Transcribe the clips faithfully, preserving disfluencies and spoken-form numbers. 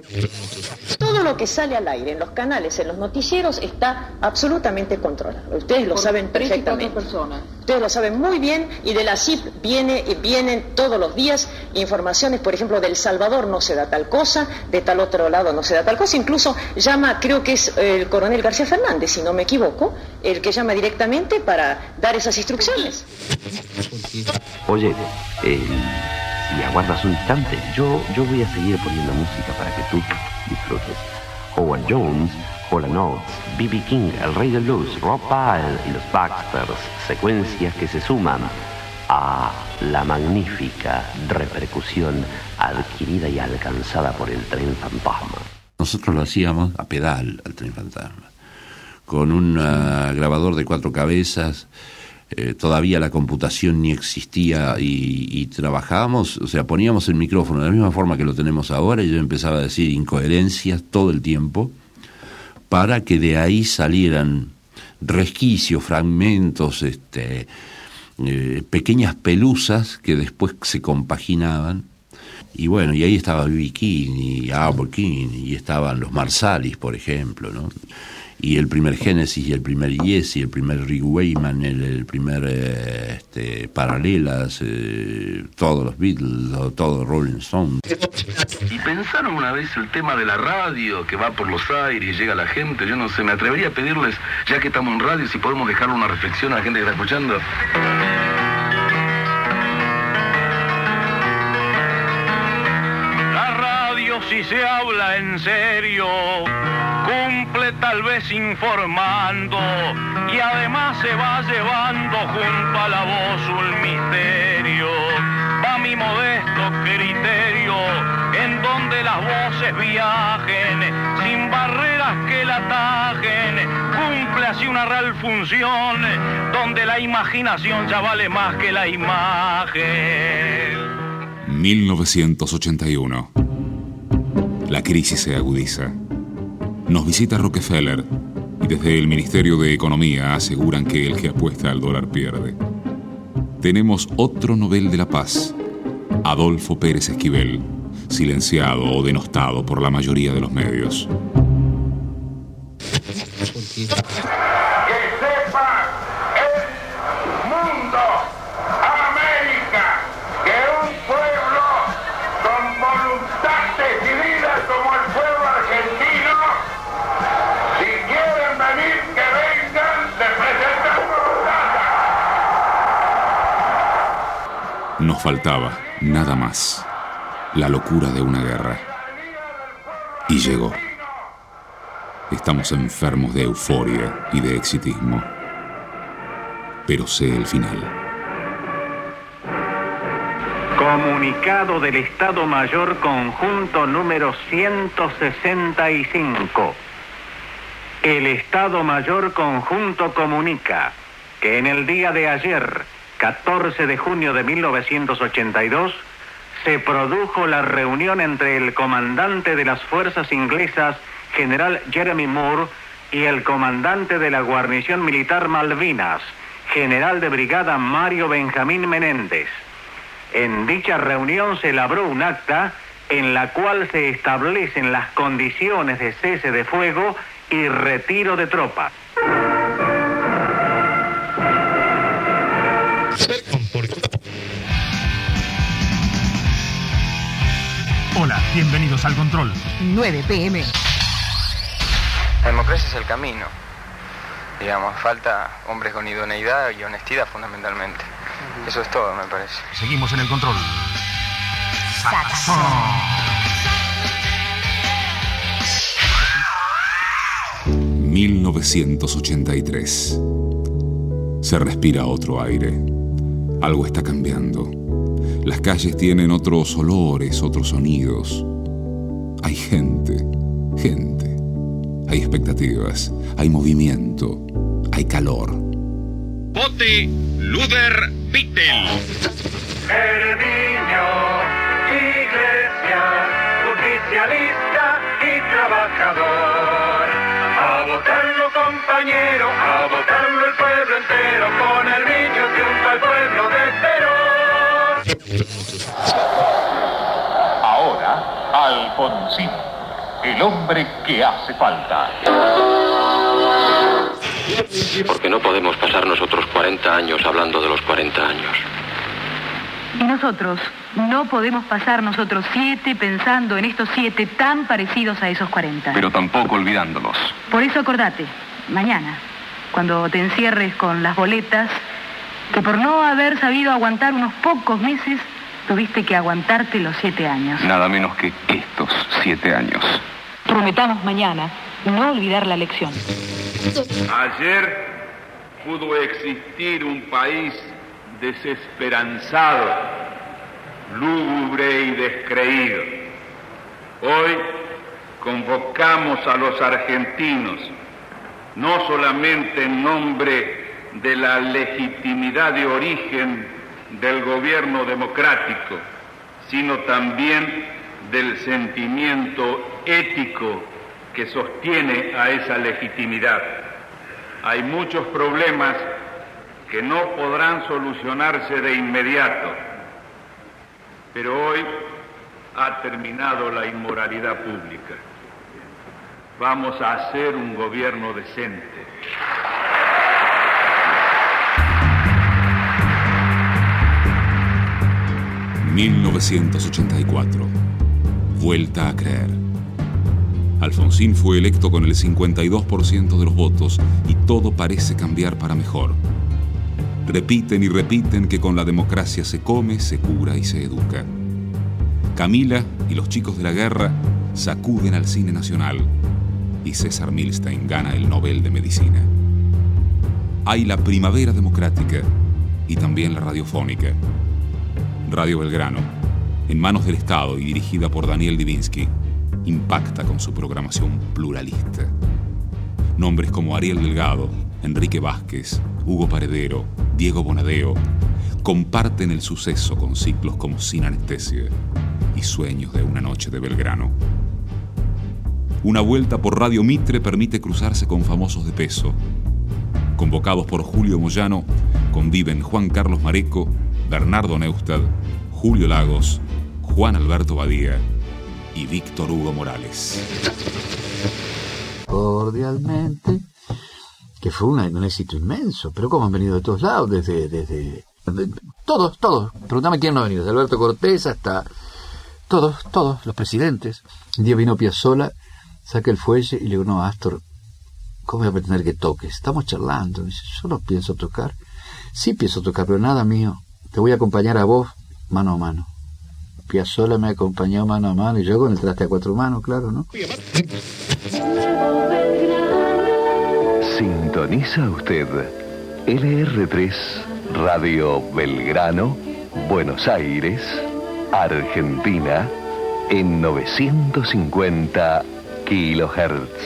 Todo lo que sale al aire en los canales, en los noticieros, está absolutamente controlado. Ustedes lo Por saben tres y perfectamente. cuatro personas. Ustedes lo saben muy bien, y de la C I P viene, vienen todos los días informaciones, por ejemplo, de El Salvador no se da tal cosa, de tal otro lado no se da tal cosa. Incluso llama, creo que es el coronel García Fernández, si no me equivoco, el que llama directamente para dar esas instrucciones. Oye, eh, si aguardas un instante, yo, yo voy a seguir poniendo música para que tú disfrutes. Howard Jones, Hall and Oates, B B King, el Rey del Blues, Rob Byle y los Baxters, secuencias que se suman a la magnífica repercusión adquirida y alcanzada por el Tren Fantasma. Nosotros lo hacíamos a pedal, al Tren Fantasma, con un uh, grabador de cuatro cabezas. Eh, todavía la computación ni existía y, y trabajábamos, o sea, poníamos el micrófono de la misma forma que lo tenemos ahora, y yo empezaba a decir incoherencias todo el tiempo para que de ahí salieran resquicios, fragmentos, este, eh, pequeñas pelusas que después se compaginaban. Y bueno, y ahí estaba B B King y Albert King, y estaban los Marsalis, por ejemplo, ¿no? Y el primer Genesis y el primer Yes y el primer Rick Wakeman, el, el primer eh, este, Paralelas, eh, todos los Beatles, todos Rolling Stones. ¿Y pensaron una vez el tema de la radio que va por los aires y llega a la gente? Yo no sé, me atrevería a pedirles, ya que estamos en radio, si podemos dejarle una reflexión a la gente que está escuchando. La radio, si se habla en serio, cumple tal vez informando, y además se va llevando junto a la voz un misterio. Va mi modesto criterio, en donde las voces viajen, sin barreras que la atajen, cumple así una real función, donde la imaginación ya vale más que la imagen. mil novecientos ochenta y uno. La crisis se agudiza. Nos visita Rockefeller y desde el Ministerio de Economía aseguran que el que apuesta al dólar pierde. Tenemos otro Nobel de la Paz, Adolfo Pérez Esquivel, silenciado o denostado por la mayoría de los medios. Nos faltaba nada más, la locura de una guerra. Y llegó. Estamos enfermos de euforia y de exitismo. Pero sé el final. Comunicado del Estado Mayor Conjunto número ciento sesenta y cinco. El Estado Mayor Conjunto comunica que en el día de ayer, catorce de junio de mil novecientos ochenta y dos, se produjo la reunión entre el comandante de las fuerzas inglesas, general Jeremy Moore, y el comandante de la guarnición militar Malvinas, general de brigada Mario Benjamín Menéndez. En dicha reunión se elaboró un acta en la cual se establecen las condiciones de cese de fuego y retiro de tropas. Hola, bienvenidos al control. nueve pe eme. La democracia es el camino. Digamos, falta hombres con idoneidad y honestidad fundamentalmente. Uh-huh. Eso es todo, me parece. Seguimos en el control. Saxón. mil novecientos ochenta y tres. Se respira otro aire. Algo está cambiando. Las calles tienen otros olores, otros sonidos. Hay gente, gente. Hay expectativas, hay movimiento, hay calor. Bote Luder Vittel. El niño, iglesia, justicialista y trabajador. A votarlo, compañero, a votarlo el pueblo entero. Con el niño triunfa el pueblo de Perón. Ahora, Alfonsín. el hombre que hace falta. Porque no podemos pasarnos otros cuarenta años hablando de los cuarenta años. Y nosotros no podemos pasar nosotros siete pensando en estos siete tan parecidos a esos cuarenta. Pero tampoco olvidándolos. Por eso acordate, mañana, cuando te encierres con las boletas, que por no haber sabido aguantar unos pocos meses, tuviste que aguantarte los siete años. Nada menos que estos siete años. Prometamos mañana no olvidar la lección. Ayer pudo existir un país desesperanzado, lúgubre y descreído. Hoy convocamos a los argentinos, no solamente en nombre de la legitimidad de origen del gobierno democrático, sino también del sentimiento ético que sostiene a esa legitimidad. Hay muchos problemas que no podrán solucionarse de inmediato, pero hoy ha terminado la inmoralidad pública. Vamos a hacer un gobierno decente. mil novecientos ochenta y cuatro. Vuelta a creer. Alfonsín fue electo con el cincuenta y dos por ciento de los votos y todo parece cambiar para mejor. Repiten y repiten que con la democracia se come, se cura y se educa. Camila y los chicos de la guerra sacuden al cine nacional y César Milstein gana el Nobel de Medicina. Hay la primavera democrática y también la radiofónica. Radio Belgrano, en manos del Estado y dirigida por Daniel Divinsky, impacta con su programación pluralista. Nombres como Ariel Delgado, Enrique Vázquez, Hugo Paredero, Diego Bonadeo comparten el suceso con ciclos como Sin Anestesia y Sueños de una noche de Belgrano. Una vuelta por Radio Mitre permite cruzarse con famosos de peso. Convocados por Julio Moyano, conviven Juan Carlos Mareco, Bernardo Neustadt, Julio Lagos, Juan Alberto Badía y Víctor Hugo Morales. Cordialmente, que fue una, un éxito inmenso, pero como han venido de todos lados, desde, desde, desde todos, todos, pregúntame quién no ha venido, desde Alberto Cortés hasta todos, todos los presidentes. Un día vino Piazzolla, saca el fuelle y le digo, no, Astor, ¿cómo voy a pretender que toques? Estamos charlando. Me dice, yo no pienso tocar. Sí pienso tocar, pero nada mío. Te voy a acompañar a vos mano a mano. Piazzolla me acompañó mano a mano y yo con el traste a cuatro manos, claro, ¿no? Sintoniza usted L R tres Radio Belgrano, Buenos Aires, Argentina, en novecientos cincuenta kilohertz.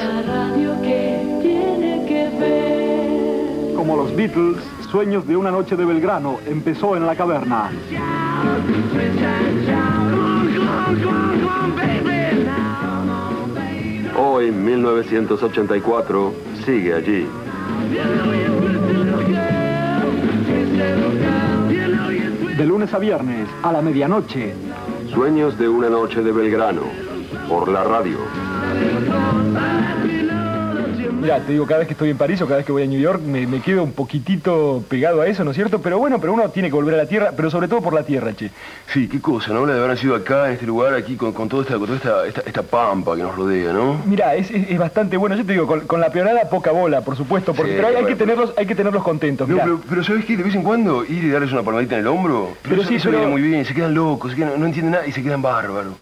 Como los Beatles, Sueños de una noche de Belgrano empezó en la caverna. Hoy, mil novecientos ochenta y cuatro, sigue allí. De lunes a viernes, a la medianoche. Sueños de una noche de Belgrano, por la radio. Mira, te digo, cada vez que estoy en París o cada vez que voy a New York me, me quedo un poquitito pegado a eso, ¿no es cierto? Pero bueno, pero uno tiene que volver a la tierra, pero sobre todo por la tierra, che. Sí, qué cosa, ¿no? La de haber nacido acá, en este lugar, aquí, con, con toda, esta, con toda esta, esta, esta pampa que nos rodea, ¿no? Mira, es, es, es bastante bueno. Yo te digo, con, con la peonada poca bola, por supuesto, porque, sí, pero hay, bueno, hay, que tenerlos, hay que tenerlos contentos. No, pero, pero ¿sabes qué? De vez en cuando ir y darles una palmadita en el hombro, pero, pero eso, sí, eso pero... viene muy bien, se quedan locos, se quedan, no entienden nada y se quedan bárbaros.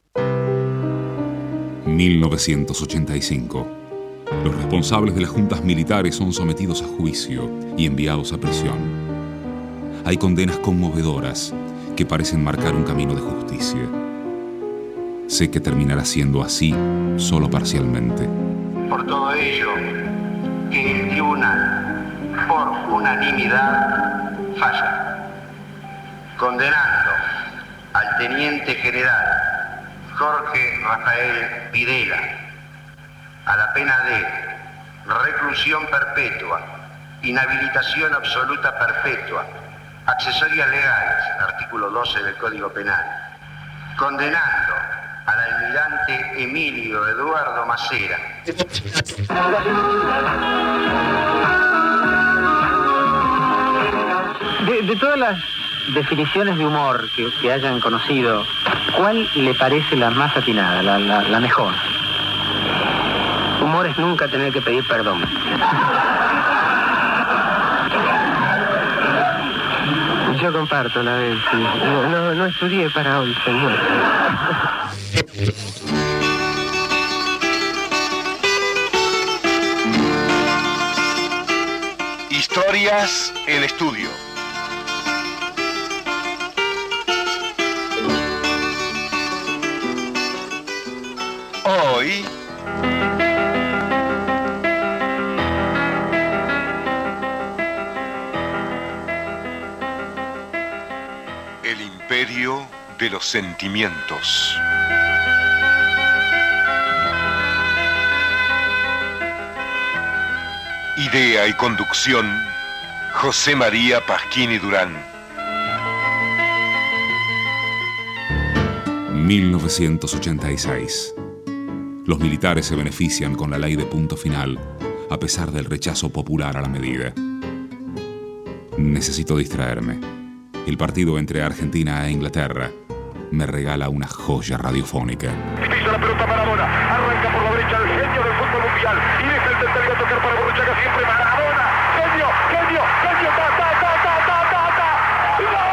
mil novecientos ochenta y cinco. Los responsables de las juntas militares son sometidos a juicio y enviados a prisión. Hay condenas conmovedoras que parecen marcar un camino de justicia. Sé que terminará siendo así solo parcialmente. Por todo ello, el tribunal, por unanimidad, falla, condenando al teniente general Jorge Rafael Videla a la pena de reclusión perpetua, inhabilitación absoluta perpetua, accesorias legales, artículo doce del Código Penal, condenando al almirante Emilio Eduardo Macera. De, de todas las definiciones de humor que, que hayan conocido, ¿cuál le parece la más atinada, la, la, la mejor? Humor es nunca tener que pedir perdón. Yo comparto la vez, sí. No, no, no estudié para hoy, señor. Historias en estudio. Hoy... El imperio de los sentimientos. Idea y conducción, José María Pasquini Durán. mil novecientos ochenta y seis. Los militares se benefician con la ley de punto final, a pesar del rechazo popular a la medida. Necesito distraerme. El partido entre Argentina e Inglaterra me regala una joya radiofónica. Pisa la pelota Maradona, arranca por la derecha el genio del fútbol mundial y deja el central a tocar para Borruchaga, siempre Maradona, genio, genio, genio, ta, ta, ta, ta, ta, ta, ta. ¡Gol! ¡Gol!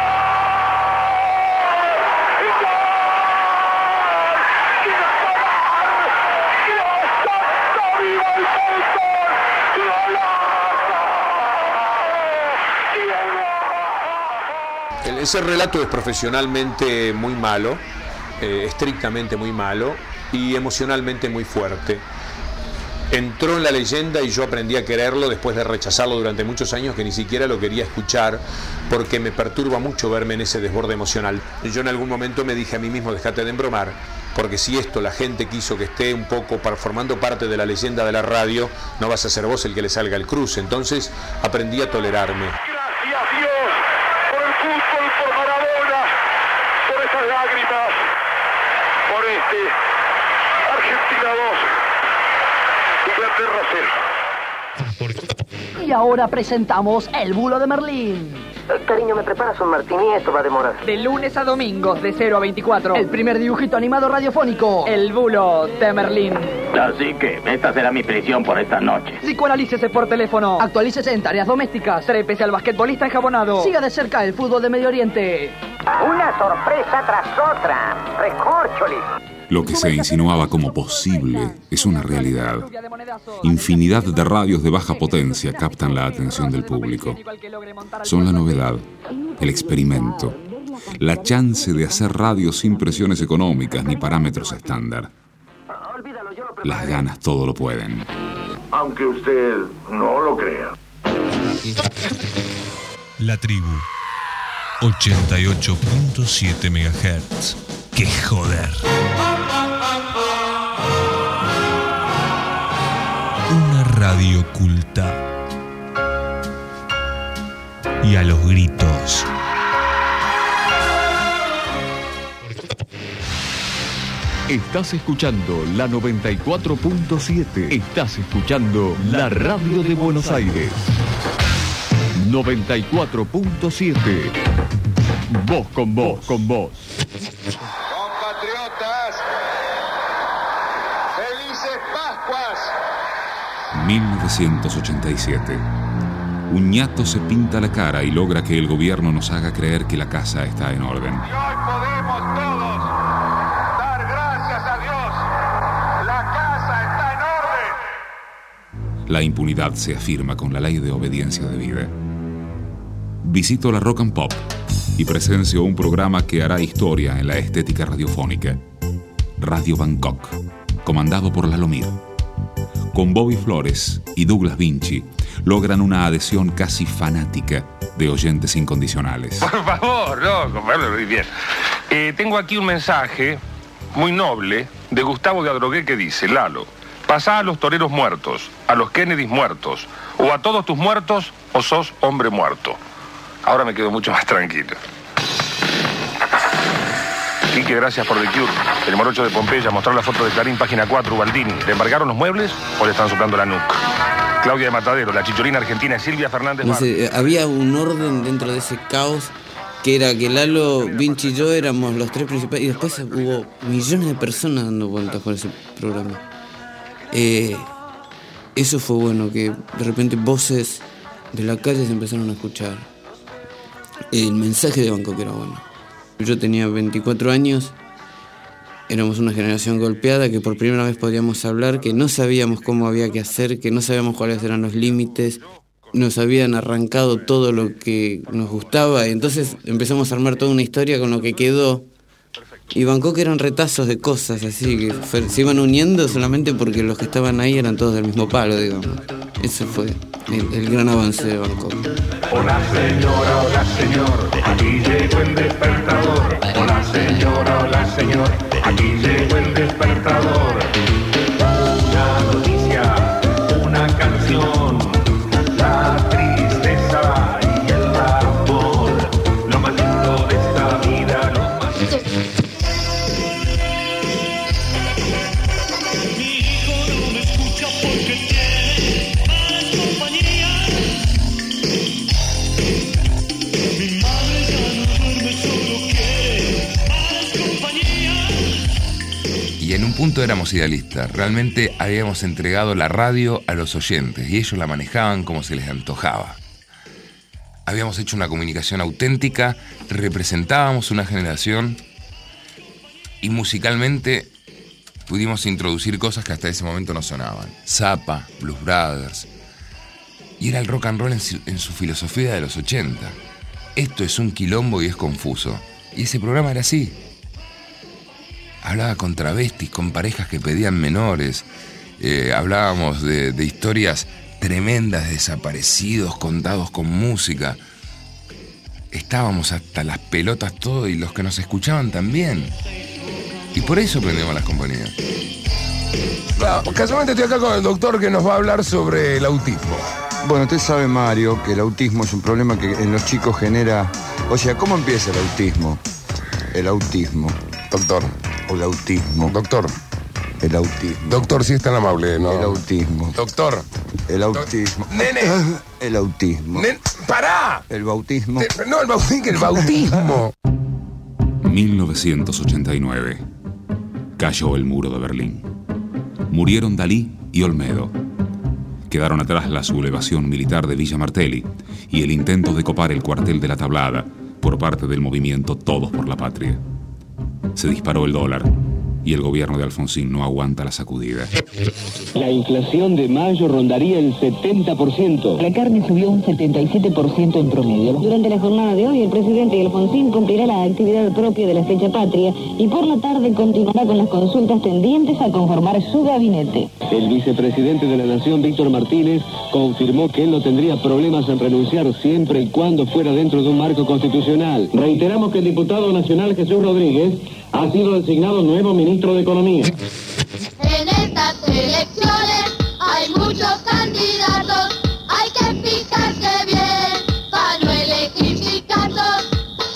Ese relato es profesionalmente muy malo, eh, estrictamente muy malo y emocionalmente muy fuerte. Entró en la leyenda y yo aprendí a quererlo después de rechazarlo durante muchos años, que ni siquiera lo quería escuchar porque me perturba mucho verme en ese desborde emocional. Yo en algún momento me dije a mí mismo, déjate de embromar, porque si esto la gente quiso que esté un poco formando parte de la leyenda de la radio, no vas a ser vos el que le salga el cruce. Entonces aprendí a tolerarme. Lágrimas por este Argentina dos, Inglaterra cero. Y ahora presentamos el bulo de Merlín. Cariño, ¿me preparas un martini? Esto va a demorar. De lunes a domingos, de cero a veinticuatro. El primer dibujito animado radiofónico. El bulo de Merlín. Así que esta será mi prisión por esta noche. Psicoanalícese por teléfono. Actualícese en tareas domésticas. Trépese al basquetbolista enjabonado. Siga de cerca el fútbol de Medio Oriente. Una sorpresa tras otra. Recorcholis. Lo que se insinuaba como posible es una realidad. Infinidad de radios de baja potencia captan la atención del público. Son la novedad, el experimento, la chance de hacer radio sin presiones económicas ni parámetros estándar. Las ganas todo lo pueden. Aunque usted no lo crea. La tribu, ochenta y ocho punto siete megahertz. ¡Qué joder! Una radio culta. Y a los gritos. Estás escuchando la noventa y cuatro punto siete. Estás escuchando la radio de Buenos Aires. noventa y cuatro punto siete. Vos con vos, con vos. Compatriotas, felices Pascuas. mil novecientos ochenta y siete. Un ñato se pinta la cara y logra que el gobierno nos haga creer que la casa está en orden. Y hoy podemos todos dar gracias a Dios. La casa está en orden. La impunidad se afirma con la ley de obediencia debida. Visito la Rock and Pop y presencio un programa que hará historia en la estética radiofónica. Radio Bangkok, comandado por Lalomir. Con Bobby Flores y Douglas Vinci, logran una adhesión casi fanática de oyentes incondicionales. Por favor, no, compadre, muy bien. Eh, tengo aquí un mensaje muy noble de Gustavo de Adrogué que dice: Lalo, pasá a los toreros muertos, a los Kennedys muertos, o a todos tus muertos, o sos hombre muerto. Ahora me quedo mucho más tranquilo. Quique, gracias por The Cure. El morocho de Pompeya, mostrar la foto de Clarín, página cuatro, Ubaldini. ¿Le embargaron los muebles o le están soplando la nuca? Claudia de Matadero, la chicholina argentina, Silvia Fernández. No sé, había un orden dentro de ese caos que era que Lalo, Vinci y yo éramos los tres principales y después hubo millones de personas dando vueltas por ese programa. Eh, eso fue bueno, que de repente voces de la calle se empezaron a escuchar. El mensaje de Bangkok era bueno. Yo tenía veinticuatro años, éramos una generación golpeada, que por primera vez podíamos hablar, que no sabíamos cómo había que hacer, que no sabíamos cuáles eran los límites, nos habían arrancado todo lo que nos gustaba, y entonces empezamos a armar toda una historia con lo que quedó. Y Bangkok eran retazos de cosas así, que fue, se iban uniendo solamente porque los que estaban ahí eran todos del mismo palo, digamos. Ese fue el, el gran avance de Bangkok. Hola señora, hola señor, aquí llegó el despertador. Hola señora, hola señor, aquí llegó el despertador. Una noticia, una canción, la tristeza y el amor, lo más lindo de esta vida, lo más lindo. Mi hijo no me escucha porque tiene malas compañías. Mi madre ya no duerme, solo quiere malas compañías. Y en un punto éramos idealistas, realmente habíamos entregado la radio a los oyentes y ellos la manejaban como se les antojaba. Habíamos hecho una comunicación auténtica, representábamos una generación y musicalmente pudimos introducir cosas que hasta ese momento no sonaban. Zappa, Blues Brothers. Y era el rock and roll en su, en su filosofía de los ochenta. Esto es un quilombo y es confuso. Y ese programa era así. Hablaba con travestis, con parejas que pedían menores. Eh, hablábamos de, de historias tremendas, de desaparecidos, contados con música. Estábamos hasta las pelotas todo y los que nos escuchaban también. Y por eso prendemos las compañías. Claro, casualmente estoy acá con el doctor que nos va a hablar sobre el autismo. Bueno, usted sabe, Mario, que el autismo es un problema que en los chicos genera... O sea, ¿cómo empieza el autismo? El autismo. Doctor. O el autismo. Doctor. El autismo. Doctor, si es tan amable, ¿no? El autismo. Doctor. El autismo. Nene. El autismo. Nen... ¡Pará! El bautismo. Te... No, el bautismo, el bautismo. mil novecientos ochenta y nueve. Cayó el muro de Berlín. Murieron Dalí y Olmedo. Quedaron atrás la sublevación militar de Villa Martelli y el intento de copar el cuartel de la Tablada por parte del movimiento Todos por la Patria. Se disparó el dólar y el gobierno de Alfonsín no aguanta la sacudida. La inflación de mayo rondaría el setenta por ciento. La carne subió un setenta y siete por ciento en promedio. Durante la jornada de hoy, el presidente Alfonsín cumplirá la actividad propia de la fecha patria y por la tarde continuará con las consultas tendientes a conformar su gabinete. El vicepresidente de la Nación, Víctor Martínez, confirmó que él no tendría problemas en renunciar siempre y cuando fuera dentro de un marco constitucional. Reiteramos que el diputado nacional Jesús Rodríguez ha sido designado nuevo ministro de Economía. En estas elecciones hay muchos candidatos, hay que fijarse bien para no elegir picatos.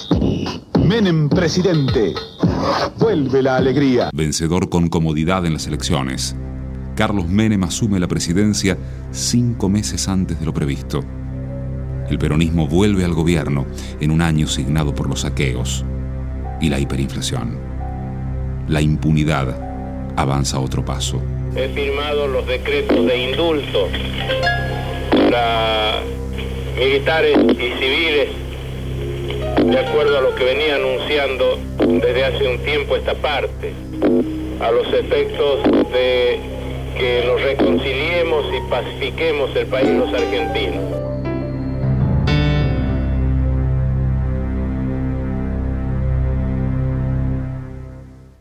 Menem presidente. Vuelve la alegría. Vencedor con comodidad en las elecciones, Carlos Menem asume la presidencia cinco meses antes de lo previsto. El peronismo vuelve al gobierno en un año signado por los saqueos y la hiperinflación. La impunidad avanza a otro paso. He firmado los decretos de indulto para militares y civiles de acuerdo a lo que venía anunciando desde hace un tiempo esta parte, a los efectos de que nos reconciliemos y pacifiquemos el país los argentinos.